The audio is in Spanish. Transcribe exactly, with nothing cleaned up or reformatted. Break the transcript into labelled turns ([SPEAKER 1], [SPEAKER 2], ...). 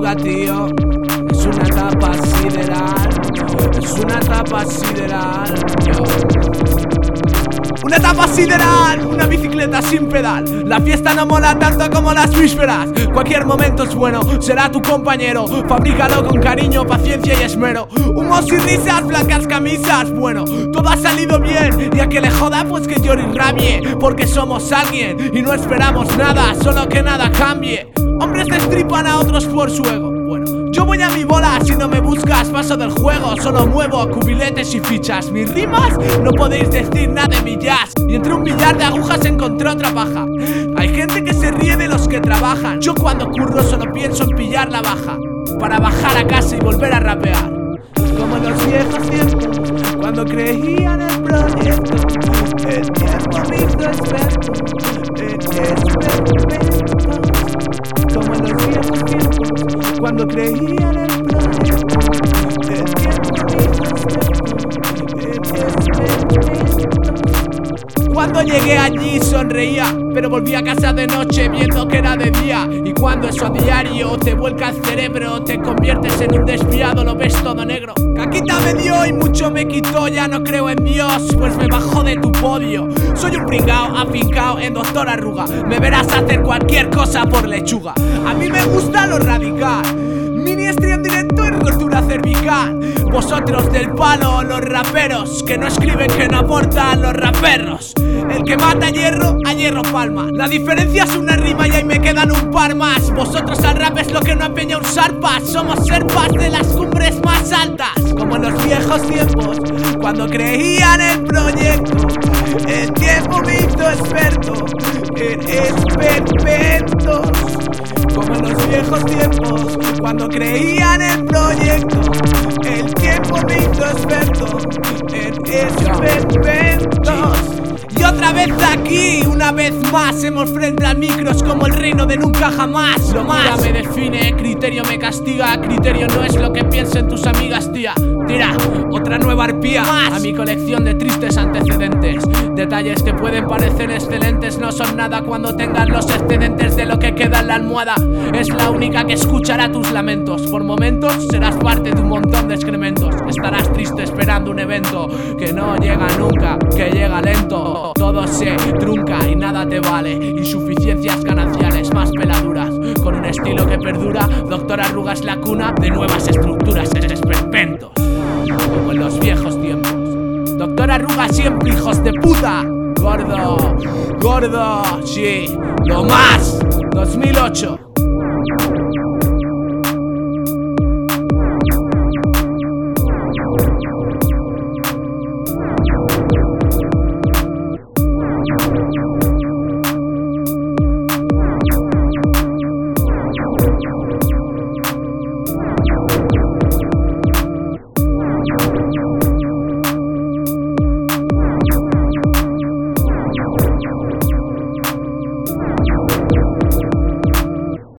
[SPEAKER 1] arruga, tío. Es una etapa sideral. Es una etapa sideral, yo. Una etapa sideral, una bicicleta sin pedal. La fiesta no mola tanto como las vísperas. Cualquier momento es bueno, será tu compañero. Fabrícalo con cariño, paciencia y esmero. Humos y risas, blancas camisas. Bueno, todo ha salido bien. Y a que le joda pues que llore y rabie. Porque somos alguien y no esperamos nada, solo que nada cambie. Hombres destripan a otros por su ego. Bueno, yo voy a mi bola, si no me buscas paso del juego. Solo muevo cubiletes y fichas. Mis rimas no podéis decir nada de mi jazz. Y entre un millar de agujas encontré otra paja. Hay gente que se ríe de los que trabajan. Yo cuando curro solo pienso en pillar la baja para bajar a casa y volver a rapear. Como en los viejos tiempos, cuando creía en el proyecto. El tiempo me hizo experto en experimentos. Como en los viejos tiempos, cuando creía en el proyecto. El tiempo me hizo experto en experimentos. Cuando llegué allí sonreía, pero volví a casa de noche viendo que era de día. Y cuando eso a diario te vuelca el cerebro, te conviertes en un desviado, lo ves todo negro. Caquita me dio y mucho me quitó, ya no creo en Dios, pues me bajó de tu podio. Soy un pringao afincao en Doctor Arruga. Me verás hacer cualquier cosa por lechuga. A mí me gusta lo radical. Mini stream directo en rotura cervical. Vosotros del palo, los raperos que no escriben, que no aportan, los raperros. El que mata a hierro, a hierro palma. La diferencia es una rima y ahí me quedan un par más. Vosotros al rap es lo que no empeña un sarpas. Somos serpas de las cumbres más altas. Como en los viejos tiempos, cuando creía en el proyecto. El tiempo me hizo experto en experimentos. Como en los viejos tiempos, cuando creía en el proyecto. El tiempo me hizo experto en experimentos. Y otra vez aquí, una vez más, hemos frente al micros como el reino de nunca jamás. Lo más me define, criterio me castiga. Criterio no es lo que piensen tus amigas, tía. Tira, otra nueva arpía más a mi colección de tristes antecedentes. Detalles que pueden parecer excelentes no son nada cuando tengas los excedentes de lo que queda en la almohada. Es la única que escuchará tus lamentos. Por momentos serás parte de un montón de excrementos. Estarás triste esperando un evento que no llega nunca, que llega lento. Todo se trunca y nada te vale. Insuficiencias gananciales más peladuras. Con un estilo que perdura, Doctor Arruga es la cuna de nuevas estructuras, esperpentos. Como en los viejos tiempos. Doctor Arruga siempre, hijos de puta. Gordo, gordo, sí, lo más. dos mil ocho.